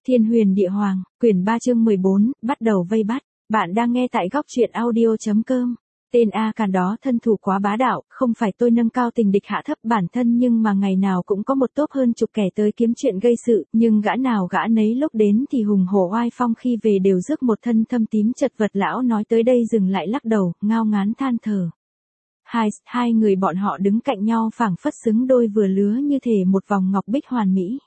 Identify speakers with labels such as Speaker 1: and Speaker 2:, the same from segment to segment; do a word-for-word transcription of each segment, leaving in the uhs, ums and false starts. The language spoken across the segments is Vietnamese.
Speaker 1: Thiên Huyền Địa Hoàng, quyển ba chương mười bốn, bắt đầu vây bắt. Bạn đang nghe tại góc truyện audio chấm com. Tên A Càn đó thân thủ quá bá đạo, không phải tôi nâng cao tình địch hạ thấp bản thân nhưng mà ngày nào cũng có một tốp hơn chục kẻ tới kiếm chuyện gây sự, nhưng gã nào gã nấy lúc đến thì hùng hổ oai phong, khi về đều rước một thân thâm tím chật vật. Lão nói tới đây dừng lại lắc đầu, ngao ngán than thở. Hai, hai người bọn họ đứng cạnh nhau phảng phất xứng đôi vừa lứa, như thể một vòng ngọc bích hoàn mỹ.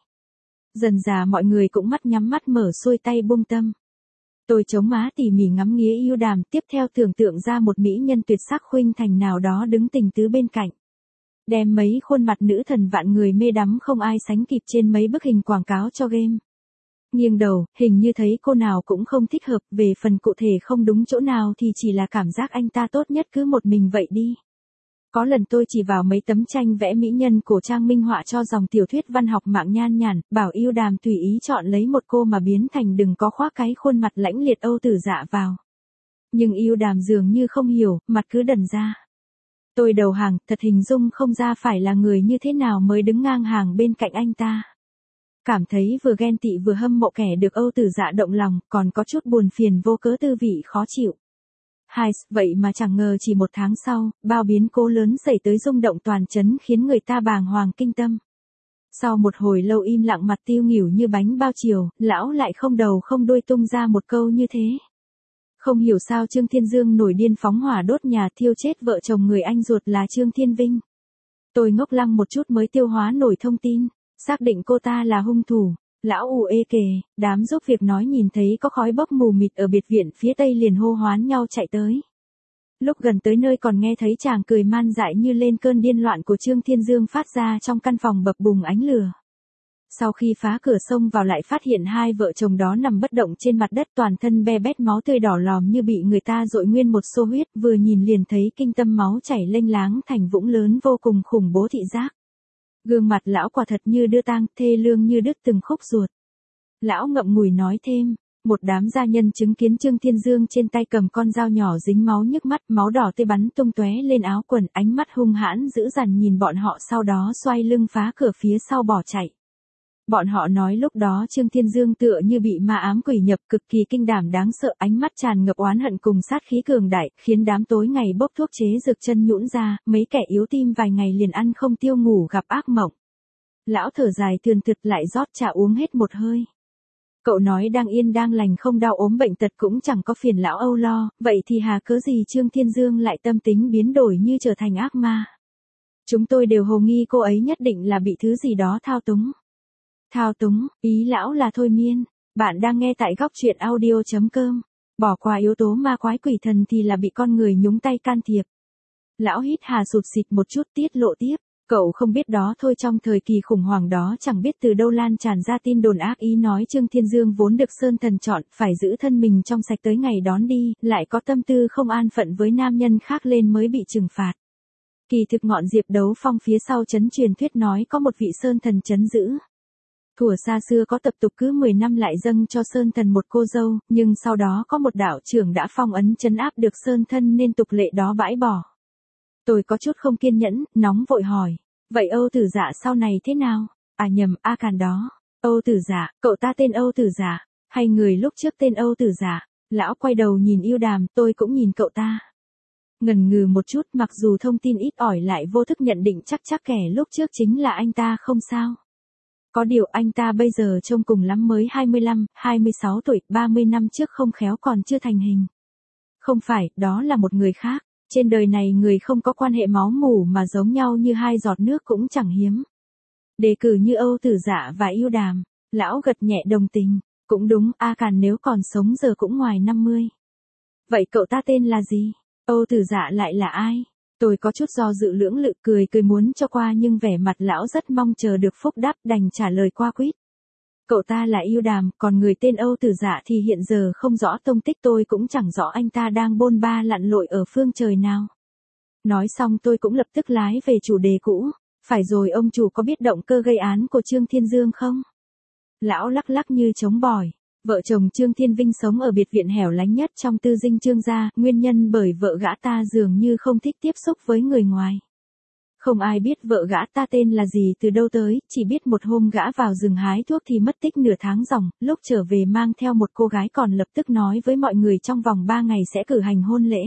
Speaker 1: Dần dà mọi người cũng mắt nhắm mắt mở xuôi tay buông tâm. Tôi chống má tỉ mỉ ngắm nghía yêu đàm, tiếp theo tưởng tượng ra một mỹ nhân tuyệt sắc khuynh thành nào đó đứng tình tứ bên cạnh. Đem mấy khuôn mặt nữ thần vạn người mê đắm không ai sánh kịp trên mấy bức hình quảng cáo cho game. Nghiêng đầu, hình như thấy cô nào cũng không thích hợp, về phần cụ thể không đúng chỗ nào thì chỉ là cảm giác anh ta tốt nhất cứ một mình vậy đi. Có lần tôi chỉ vào mấy tấm tranh vẽ mỹ nhân cổ trang minh họa cho dòng tiểu thuyết văn học mạng nhan nhản, bảo yêu đàm tùy ý chọn lấy một cô mà biến thành, đừng có khoác cái khuôn mặt lãnh liệt Âu Tử Dạ vào. Nhưng yêu đàm dường như không hiểu, mặt cứ đần ra. Tôi đầu hàng, thật hình dung không ra phải là người như thế nào mới đứng ngang hàng bên cạnh anh ta. Cảm thấy vừa ghen tị vừa hâm mộ kẻ được Âu Tử Dạ động lòng, còn có chút buồn phiền vô cớ, tư vị khó chịu. Hai, vậy mà chẳng ngờ chỉ một tháng sau, bao biến cố lớn xảy tới rung động toàn trấn khiến người ta bàng hoàng kinh tâm. Sau một hồi lâu im lặng, mặt tiêu nghỉu như bánh bao chiều, lão lại không đầu không đuôi tung ra một câu như thế. Không hiểu sao Trương Thiên Dương nổi điên phóng hỏa đốt nhà, thiêu chết vợ chồng người anh ruột là Trương Thiên Vinh. Tôi ngốc lăng một chút mới tiêu hóa nổi thông tin, xác định cô ta là hung thủ. Lão ù ê kề, đám giúp việc nói nhìn thấy có khói bốc mù mịt ở biệt viện phía tây liền hô hoán nhau chạy tới. Lúc gần tới nơi còn nghe thấy chàng cười man dại như lên cơn điên loạn của Trương Thiên Dương phát ra trong căn phòng bập bùng ánh lửa. Sau khi phá cửa xông vào lại phát hiện hai vợ chồng đó nằm bất động trên mặt đất, toàn thân be bét máu tươi đỏ lòm như bị người ta dội nguyên một xô huyết, vừa nhìn liền thấy kinh tâm máu chảy lênh láng thành vũng lớn, vô cùng khủng bố thị giác. Gương mặt lão quả thật như đưa tang, thê lương như đứt từng khúc ruột. Lão ngậm ngùi nói thêm, một đám gia nhân chứng kiến Trương Thiên Dương trên tay cầm con dao nhỏ dính máu nhức mắt, máu đỏ tươi bắn tung tóe lên áo quần, ánh mắt hung hãn dữ dằn nhìn bọn họ, sau đó xoay lưng phá cửa phía sau bỏ chạy. Bọn họ nói lúc đó Trương Thiên Dương tựa như bị ma ám quỷ nhập, cực kỳ kinh đảm đáng sợ, ánh mắt tràn ngập oán hận cùng sát khí cường đại, khiến đám tối ngày bốc thuốc chế dược chân nhũn ra, mấy kẻ yếu tim vài ngày liền ăn không tiêu ngủ gặp ác mộng. Lão thở dài thườn thượt lại rót trà uống hết một hơi. Cậu nói đang yên đang lành không đau ốm bệnh tật cũng chẳng có phiền lão âu lo, vậy thì hà cớ gì Trương Thiên Dương lại tâm tính biến đổi như trở thành ác ma. Chúng tôi đều hồ nghi cô ấy nhất định là bị thứ gì đó thao túng. Thao túng, ý lão là thôi miên. Bạn đang nghe tại góc truyện audio chấm com. Bỏ qua yếu tố ma quái quỷ thần thì là bị con người nhúng tay can thiệp. Lão hít hà sụt xịt một chút tiết lộ tiếp. Cậu không biết đó thôi, trong thời kỳ khủng hoảng đó chẳng biết từ đâu lan tràn ra tin đồn ác ý nói Trương Thiên Dương vốn được Sơn Thần chọn, phải giữ thân mình trong sạch tới ngày đón đi, lại có tâm tư không an phận với nam nhân khác lên mới bị trừng phạt. Kỳ thực ngọn Diệp Đấu Phong phía sau trấn truyền thuyết nói có một vị Sơn Thần trấn giữ. Thuở xa xưa có tập tục cứ mười năm lại dâng cho Sơn Thần một cô dâu, nhưng sau đó có một đạo trưởng đã phong ấn trấn áp được Sơn Thân nên tục lệ đó bãi bỏ. Tôi có chút không kiên nhẫn, nóng vội hỏi, vậy Âu Tử Dạ sau này thế nào? À nhầm, A Càn đó. Âu Tử Dạ, cậu ta tên Âu Tử Dạ, hay người lúc trước tên Âu Tử Dạ? Lão quay đầu nhìn yêu đàm, tôi cũng nhìn cậu ta. Ngần ngừ một chút, mặc dù thông tin ít ỏi lại vô thức nhận định chắc chắc kẻ lúc trước chính là anh ta không sao. Có điều anh ta bây giờ trông cùng lắm mới hai mươi lăm, hai mươi sáu tuổi, ba mươi năm trước không khéo còn chưa thành hình. Không phải, đó là một người khác. Trên đời này người không có quan hệ máu mủ mà giống nhau như hai giọt nước cũng chẳng hiếm. Đề cử như Âu Tử Dạ và yêu đàm. Lão gật nhẹ đồng tình. Cũng đúng, A Càn nếu còn sống giờ cũng ngoài năm mươi. Vậy cậu ta tên là gì? Âu Tử Dạ lại là ai? Tôi có chút do dự lưỡng lự, cười cười muốn cho qua nhưng vẻ mặt lão rất mong chờ được phúc đáp, đành trả lời qua quýt. Cậu ta là yêu đàm, còn người tên Âu Tử Dạ thì hiện giờ không rõ tông tích, tôi cũng chẳng rõ anh ta đang bôn ba lặn lội ở phương trời nào. Nói xong tôi cũng lập tức lái về chủ đề cũ. Phải rồi, ông chủ có biết động cơ gây án của Trương Thiên Dương không? Lão lắc lắc như chống bỏi. Vợ chồng Trương Thiên Vinh sống ở biệt viện hẻo lánh nhất trong tư dinh Trương gia, nguyên nhân bởi vợ gã ta dường như không thích tiếp xúc với người ngoài. Không ai biết vợ gã ta tên là gì từ đâu tới, chỉ biết một hôm gã vào rừng hái thuốc thì mất tích nửa tháng ròng, lúc trở về mang theo một cô gái còn lập tức nói với mọi người trong vòng ba ngày sẽ cử hành hôn lễ.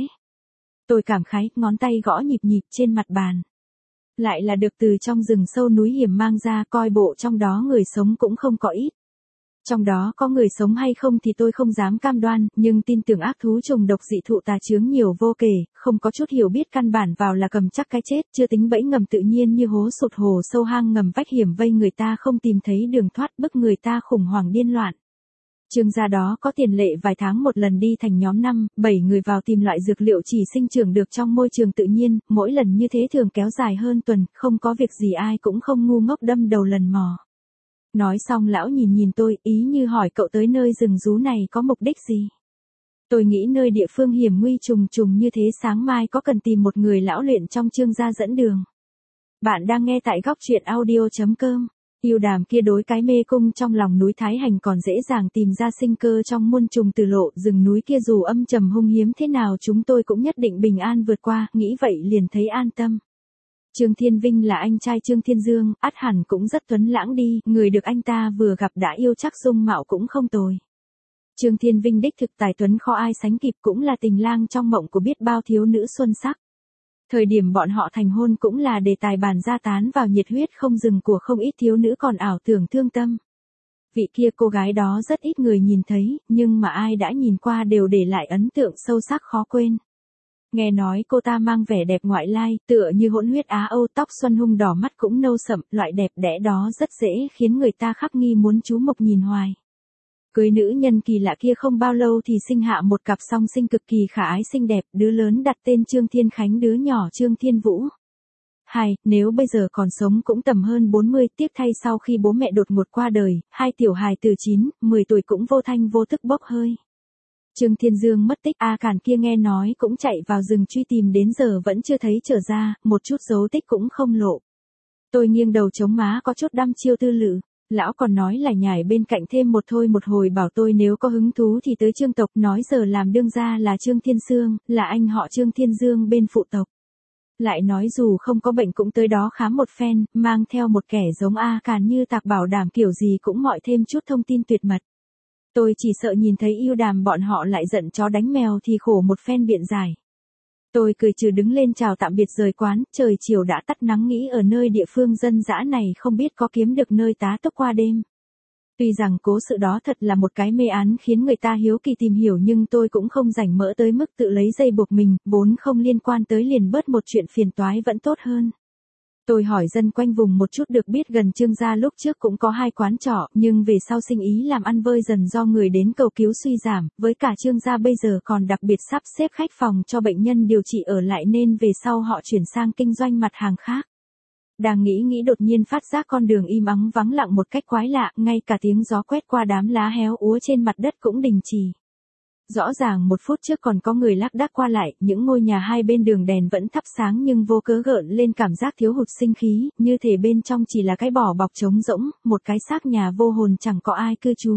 Speaker 1: Tôi cảm khái, ngón tay gõ nhịp nhịp trên mặt bàn. Lại là được từ trong rừng sâu núi hiểm mang ra, coi bộ trong đó người sống cũng không có ít. Trong đó có người sống hay không thì tôi không dám cam đoan, nhưng tin tưởng ác thú trùng độc dị thụ tà chướng nhiều vô kể, không có chút hiểu biết căn bản vào là cầm chắc cái chết, chưa tính bẫy ngầm tự nhiên như hố sụt hồ sâu hang ngầm vách hiểm vây người ta không tìm thấy đường thoát, bức người ta khủng hoảng điên loạn. Trương gia đó có tiền lệ vài tháng một lần đi thành nhóm năm, bảy người vào tìm loại dược liệu chỉ sinh trưởng được trong môi trường tự nhiên, mỗi lần như thế thường kéo dài hơn tuần, không có việc gì ai cũng không ngu ngốc đâm đầu lần mò. Nói xong lão nhìn nhìn tôi, ý như hỏi cậu tới nơi rừng rú này có mục đích gì. Tôi nghĩ nơi địa phương hiểm nguy trùng trùng như thế sáng mai có cần tìm một người lão luyện trong Trương gia dẫn đường. Bạn đang nghe tại góc truyện audio chấm com. Yêu đàm kia đối cái mê cung trong lòng núi Thái Hành còn dễ dàng tìm ra sinh cơ trong muôn trùng tử lộ, rừng núi kia dù âm trầm hung hiếm thế nào chúng tôi cũng nhất định bình an vượt qua, nghĩ vậy liền thấy an tâm. Trương Thiên Vinh là anh trai Trương Thiên Dương, ắt hẳn cũng rất tuấn lãng đi, người được anh ta vừa gặp đã yêu chắc dung mạo cũng không tồi. Trương Thiên Vinh đích thực tài tuấn khó ai sánh kịp, cũng là tình lang trong mộng của biết bao thiếu nữ xuân sắc. Thời điểm bọn họ thành hôn cũng là đề tài bàn ra tán vào nhiệt huyết không dừng của không ít thiếu nữ còn ảo tưởng thương tâm. Vị kia cô gái đó rất ít người nhìn thấy, nhưng mà ai đã nhìn qua đều để lại ấn tượng sâu sắc khó quên. Nghe nói cô ta mang vẻ đẹp ngoại lai, tựa như hỗn huyết Á Âu, tóc xuân hung đỏ mắt cũng nâu sậm, loại đẹp đẽ đó rất dễ khiến người ta khắc nghi muốn chú mục nhìn hoài. Cưới nữ nhân kỳ lạ kia không bao lâu thì sinh hạ một cặp song sinh cực kỳ khả ái xinh đẹp, đứa lớn đặt tên Trương Thiên Khánh, đứa nhỏ Trương Thiên Vũ. Hai, nếu bây giờ còn sống cũng tầm hơn bốn mươi, tiếc thay sau khi bố mẹ đột ngột qua đời, hai tiểu hài từ chín, mười tuổi cũng vô thanh vô tức bốc hơi. Trương Thiên Dương mất tích, A Càn kia nghe nói cũng chạy vào rừng truy tìm đến giờ vẫn chưa thấy trở ra, một chút dấu tích cũng không lộ. Tôi nghiêng đầu chống má có chút đăm chiêu tư lự. Lão còn nói là nhảy bên cạnh thêm một thôi một hồi bảo tôi nếu có hứng thú thì tới Trương tộc, nói giờ làm đương gia là Trương Thiên Sương, là anh họ Trương Thiên Dương bên phụ tộc. Lại nói dù không có bệnh cũng tới đó khám một phen, mang theo một kẻ giống A Càn như Tạc bảo đảm kiểu gì cũng mọi thêm chút thông tin tuyệt mật. Tôi chỉ sợ nhìn thấy yêu đàm bọn họ lại giận chó đánh mèo thì khổ một phen biện giải. Tôi cười trừ đứng lên chào tạm biệt rời quán, trời chiều đã tắt nắng, nghĩ ở nơi địa phương dân dã này không biết có kiếm được nơi tá túc qua đêm. Tuy rằng cố sự đó thật là một cái mê án khiến người ta hiếu kỳ tìm hiểu, nhưng tôi cũng không rảnh mỡ tới mức tự lấy dây buộc mình, vốn không liên quan tới liền bớt một chuyện phiền toái vẫn tốt hơn. Tôi hỏi dân quanh vùng một chút được biết gần Trương gia lúc trước cũng có hai quán trọ, nhưng về sau sinh ý làm ăn vơi dần do người đến cầu cứu suy giảm, với cả Trương gia bây giờ còn đặc biệt sắp xếp khách phòng cho bệnh nhân điều trị ở lại nên về sau họ chuyển sang kinh doanh mặt hàng khác. Đang nghĩ nghĩ đột nhiên phát giác con đường im ắng vắng lặng một cách quái lạ, ngay cả tiếng gió quét qua đám lá héo úa trên mặt đất cũng đình chỉ. Rõ ràng một phút trước còn có người lác đác qua lại, những ngôi nhà hai bên đường đèn vẫn thắp sáng nhưng vô cớ gợn lên cảm giác thiếu hụt sinh khí, như thể bên trong chỉ là cái vỏ bọc trống rỗng, một cái xác nhà vô hồn chẳng có ai cư trú.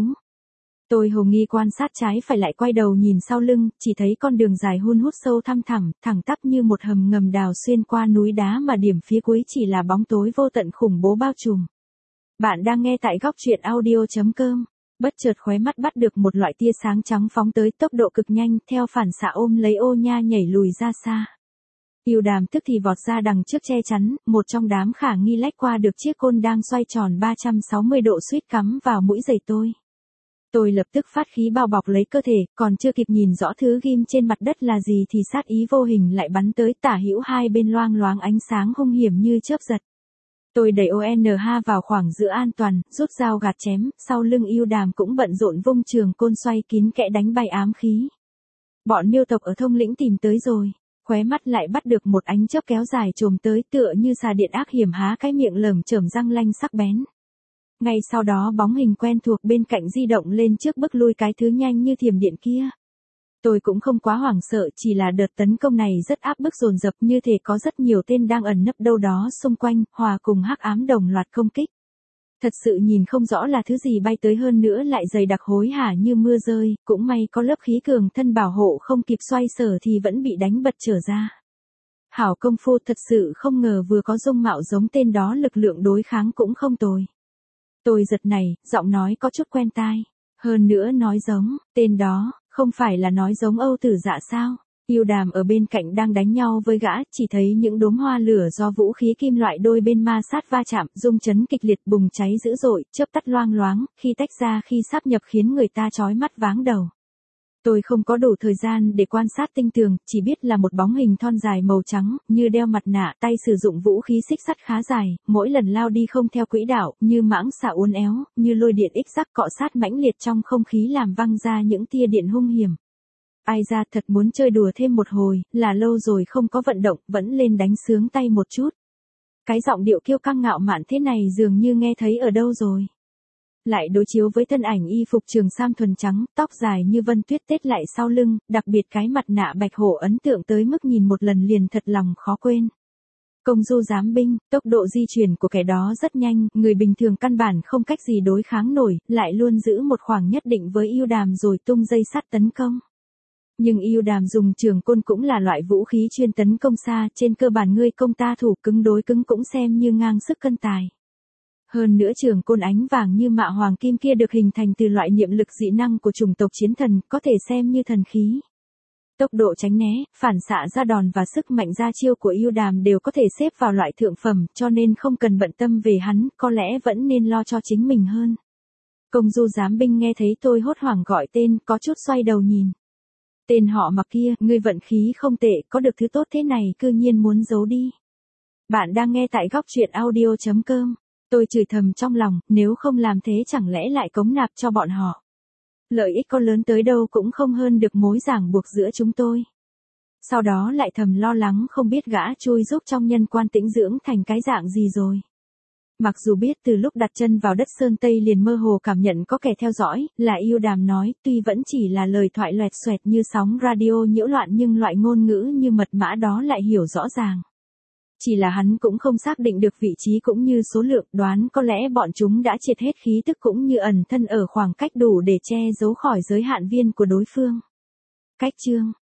Speaker 1: Tôi hồ nghi quan sát trái phải lại quay đầu nhìn sau lưng, chỉ thấy con đường dài hun hút sâu thăm thẳm, thẳng tắp như một hầm ngầm đào xuyên qua núi đá mà điểm phía cuối chỉ là bóng tối vô tận khủng bố bao trùm. Bạn đang nghe tại góc truyện audio chấm com. Bất chợt khóe mắt bắt được một loại tia sáng trắng phóng tới tốc độ cực nhanh, theo phản xạ ôm lấy ô nha nhảy lùi ra xa. Yêu đàm tức thì vọt ra đằng trước che chắn, một trong đám khả nghi lách qua được chiếc côn đang xoay tròn ba trăm sáu mươi độ suýt cắm vào mũi giày tôi. Tôi lập tức phát khí bao bọc lấy cơ thể, còn chưa kịp nhìn rõ thứ ghim trên mặt đất là gì thì sát ý vô hình lại bắn tới, tả hữu hai bên loang loáng ánh sáng hung hiểm như chớp giật. Tôi đẩy ô en ha vào khoảng giữa an toàn, rút dao gạt chém, sau lưng yêu đàm cũng bận rộn vung trường côn xoay kín kẽ đánh bay ám khí. Bọn miêu tộc ở thông lĩnh tìm tới rồi, khóe mắt lại bắt được một ánh chớp kéo dài trồm tới tựa như xà điện ác hiểm há cái miệng lởm chởm răng lanh sắc bén. Ngay sau đó bóng hình quen thuộc bên cạnh di động lên trước bức lui cái thứ nhanh như thiểm điện kia. Tôi cũng không quá hoảng sợ, chỉ là đợt tấn công này rất áp bức dồn dập, như thể có rất nhiều tên đang ẩn nấp đâu đó xung quanh, hòa cùng hắc ám đồng loạt công kích. Thật sự nhìn không rõ là thứ gì bay tới, hơn nữa lại dày đặc hối hả như mưa rơi, cũng may có lớp khí cường thân bảo hộ, không kịp xoay sở thì vẫn bị đánh bật trở ra. Hảo công phu, thật sự không ngờ vừa có dung mạo giống tên đó lực lượng đối kháng cũng không tồi. Tôi giật này, giọng nói có chút quen tai. Hơn nữa nói giống, tên đó, không phải là nói giống Âu Tử Dạ sao? Yêu Đàm ở bên cạnh đang đánh nhau với gã, chỉ thấy những đốm hoa lửa do vũ khí kim loại đôi bên ma sát va chạm, rung chấn kịch liệt, bùng cháy dữ dội, chớp tắt loang loáng, khi tách ra khi sáp nhập khiến người ta chói mắt váng đầu. Tôi không có đủ thời gian để quan sát tinh tường, chỉ biết là một bóng hình thon dài màu trắng, như đeo mặt nạ, tay sử dụng vũ khí xích sắt khá dài, mỗi lần lao đi không theo quỹ đạo, như mãng xà uốn éo, như lôi điện ích rắc cọ sát mãnh liệt trong không khí làm văng ra những tia điện hung hiểm. Ai ra thật muốn chơi đùa thêm một hồi, là lâu rồi không có vận động, vẫn lên đánh sướng tay một chút. Cái giọng điệu kiêu căng ngạo mạn thế này dường như nghe thấy ở đâu rồi. Lại đối chiếu với thân ảnh y phục trường sam thuần trắng, tóc dài như vân tuyết tết lại sau lưng, đặc biệt cái mặt nạ bạch hổ ấn tượng tới mức nhìn một lần liền thật lòng khó quên. Công du giám binh, tốc độ di chuyển của kẻ đó rất nhanh, người bình thường căn bản không cách gì đối kháng nổi, lại luôn giữ một khoảng nhất định với Yêu Đàm rồi tung dây sắt tấn công. Nhưng Yêu Đàm dùng trường côn cũng là loại vũ khí chuyên tấn công xa, trên cơ bản ngươi công ta thủ, cứng đối cứng cũng xem như ngang sức cân tài. Hơn nữa trường côn ánh vàng như mạ hoàng kim kia được hình thành từ loại niệm lực dị năng của chủng tộc chiến thần, có thể xem như thần khí. Tốc độ tránh né, phản xạ ra đòn và sức mạnh ra chiêu của Yêu Đàm đều có thể xếp vào loại thượng phẩm, cho nên không cần bận tâm về hắn, có lẽ vẫn nên lo cho chính mình hơn. Công du giám binh nghe thấy tôi hốt hoảng gọi tên, có chút xoay đầu nhìn. Tên họ Mặc kia, ngươi vận khí không tệ, có được thứ tốt thế này cư nhiên muốn giấu đi. Bạn đang nghe tại góc truyện audio chấm com. Tôi chửi thầm trong lòng, nếu không làm thế chẳng lẽ lại cống nạp cho bọn họ. Lợi ích có lớn tới đâu cũng không hơn được mối ràng buộc giữa chúng tôi. Sau đó lại thầm lo lắng không biết gã chui giúp trong nhân quan tĩnh dưỡng thành cái dạng gì rồi. Mặc dù biết từ lúc đặt chân vào đất Sơn Tây liền mơ hồ cảm nhận có kẻ theo dõi, là Yêu Đàm nói, tuy vẫn chỉ là lời thoại loẹt xoẹt như sóng radio nhiễu loạn nhưng loại ngôn ngữ như mật mã đó lại hiểu rõ ràng. Chỉ là hắn cũng không xác định được vị trí cũng như số lượng, đoán có lẽ bọn chúng đã triệt hết khí tức cũng như ẩn thân ở khoảng cách đủ để che giấu khỏi giới hạn viên của đối phương. Cách chương